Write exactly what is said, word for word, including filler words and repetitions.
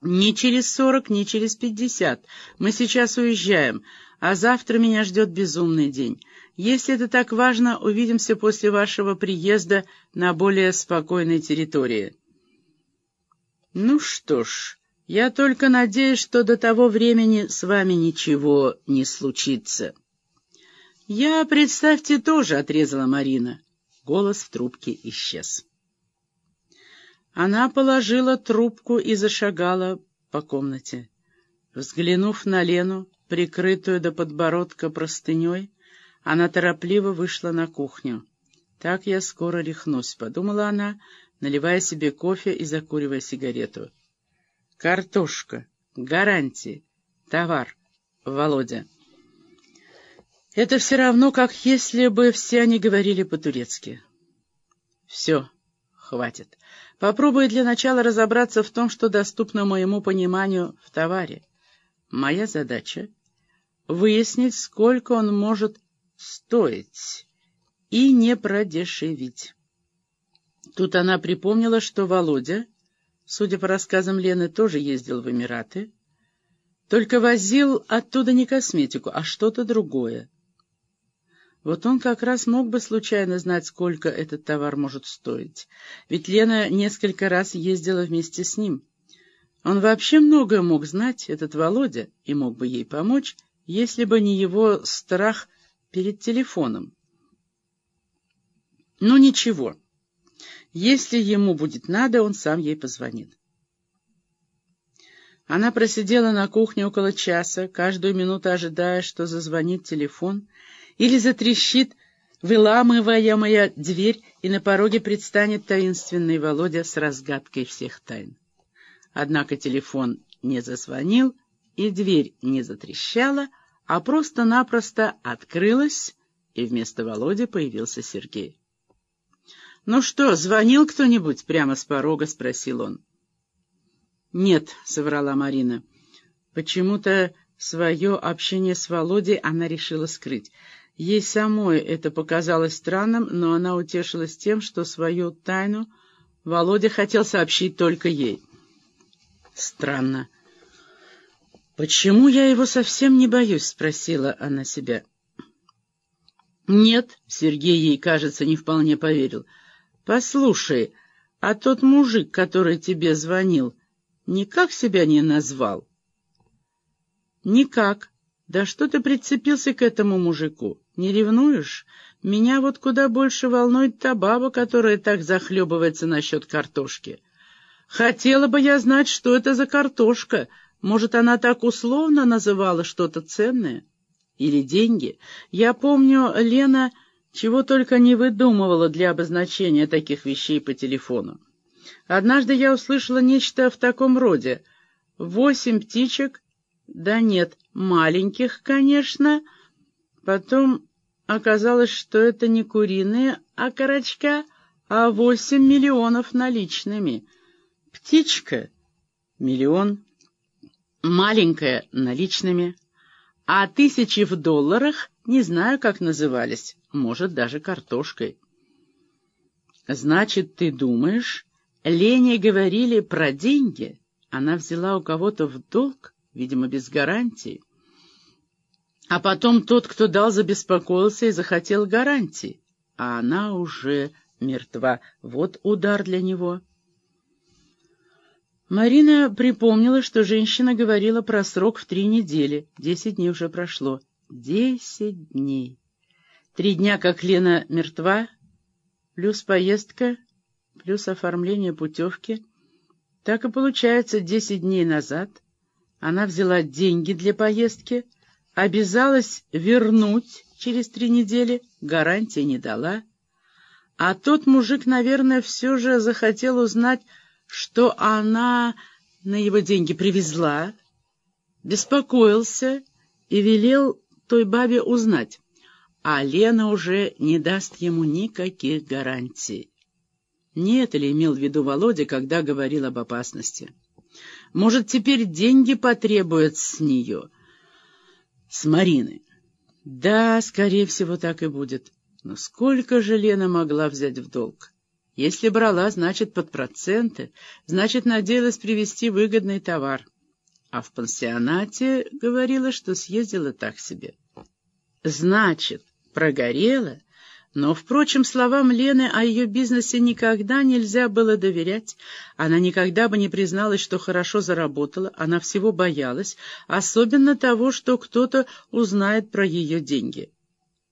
Ни через сорок, ни через пятьдесят. Мы сейчас уезжаем, а завтра меня ждет безумный день. Если это так важно, увидимся после вашего приезда на более спокойной территории. Ну что ж, я только надеюсь, что до того времени с вами ничего не случится. Я, представьте, тоже, — отрезала Марина. Голос в трубке исчез. Она положила трубку и зашагала по комнате. Взглянув на Лену, прикрытую до подбородка простыней, она торопливо вышла на кухню. «Так я скоро рехнусь», — подумала она, наливая себе кофе и закуривая сигарету. «Картошка. Гарантии. Товар. Володя». Это все равно, как если бы все они говорили по-турецки. «Все. Хватит. Попробую для начала разобраться в том, что доступно моему пониманию в товаре. Моя задача — выяснить, сколько он может стоить, и не продешевить». Тут она припомнила, что Володя, судя по рассказам Лены, тоже ездил в Эмираты, только возил оттуда не косметику, а что-то другое. Вот он как раз мог бы случайно знать, сколько этот товар может стоить. Ведь Лена несколько раз ездила вместе с ним. Он вообще многое мог знать, этот Володя, и мог бы ей помочь, если бы не его страх перед телефоном. Ну ничего, если ему будет надо, он сам ей позвонит. Она просидела на кухне около часа, каждую минуту ожидая, что зазвонит телефон, или затрещит выламываемая дверь, и на пороге предстанет таинственный Володя с разгадкой всех тайн. Однако телефон не зазвонил, и дверь не затрещала, а просто-напросто открылась, и вместо Володи появился Сергей. «Ну что, звонил кто-нибудь?» — прямо с порога спросил он. «Нет», — соврала Марина. Почему-то свое общение с Володей она решила скрыть. Ей самой это показалось странным, но она утешилась тем, что свою тайну Володя хотел сообщить только ей. «Странно. Почему я его совсем не боюсь?» — спросила она себя. «Нет», — Сергей ей, кажется, не вполне поверил. «Послушай, а тот мужик, который тебе звонил, никак себя не назвал?» «Никак. Да что ты прицепился к этому мужику? Не ревнуешь? Меня вот куда больше волнует та баба, которая так захлебывается насчет картошки. Хотела бы я знать, что это за картошка. Может, она так условно называла что-то ценное? Или деньги? Я помню, Лена чего только не выдумывала для обозначения таких вещей по телефону. Однажды я услышала нечто в таком роде. Восемь птичек, да нет, маленьких, конечно. Потом оказалось, что это не куриные окорочка, а восемь миллионов наличными. Птичка — миллион, маленькая — наличными, а тысячи в долларах, не знаю, как назывались, может, даже картошкой. Значит, ты думаешь, Лене говорили про деньги? Она взяла у кого-то в долг, видимо, без гарантии. А потом тот, кто дал, забеспокоился и захотел гарантии. А она уже мертва. Вот удар для него. Марина припомнила, что женщина говорила про срок в три недели. Десять дней уже прошло. Десять дней. Три дня, как Лена мертва, плюс поездка, плюс оформление путевки. Так и получается, десять дней назад она взяла деньги для поездки, обязалась вернуть через три недели, гарантии не дала. А тот мужик, наверное, все же захотел узнать, что она на его деньги привезла, беспокоился и велел той бабе узнать. А Лена уже не даст ему никаких гарантий. Не это ли имел в виду Володя, когда говорил об опасности? Может, теперь деньги потребуют с нее? С Марины. Да, скорее всего, так и будет. Но сколько же Лена могла взять в долг? Если брала, значит, под проценты, значит, надеялась привезти выгодный товар. А в пансионате говорила, что съездила так себе. Значит, прогорела? Но, впрочем, словам Лены о ее бизнесе никогда нельзя было доверять. Она никогда бы не призналась, что хорошо заработала, она всего боялась, особенно того, что кто-то узнает про ее деньги.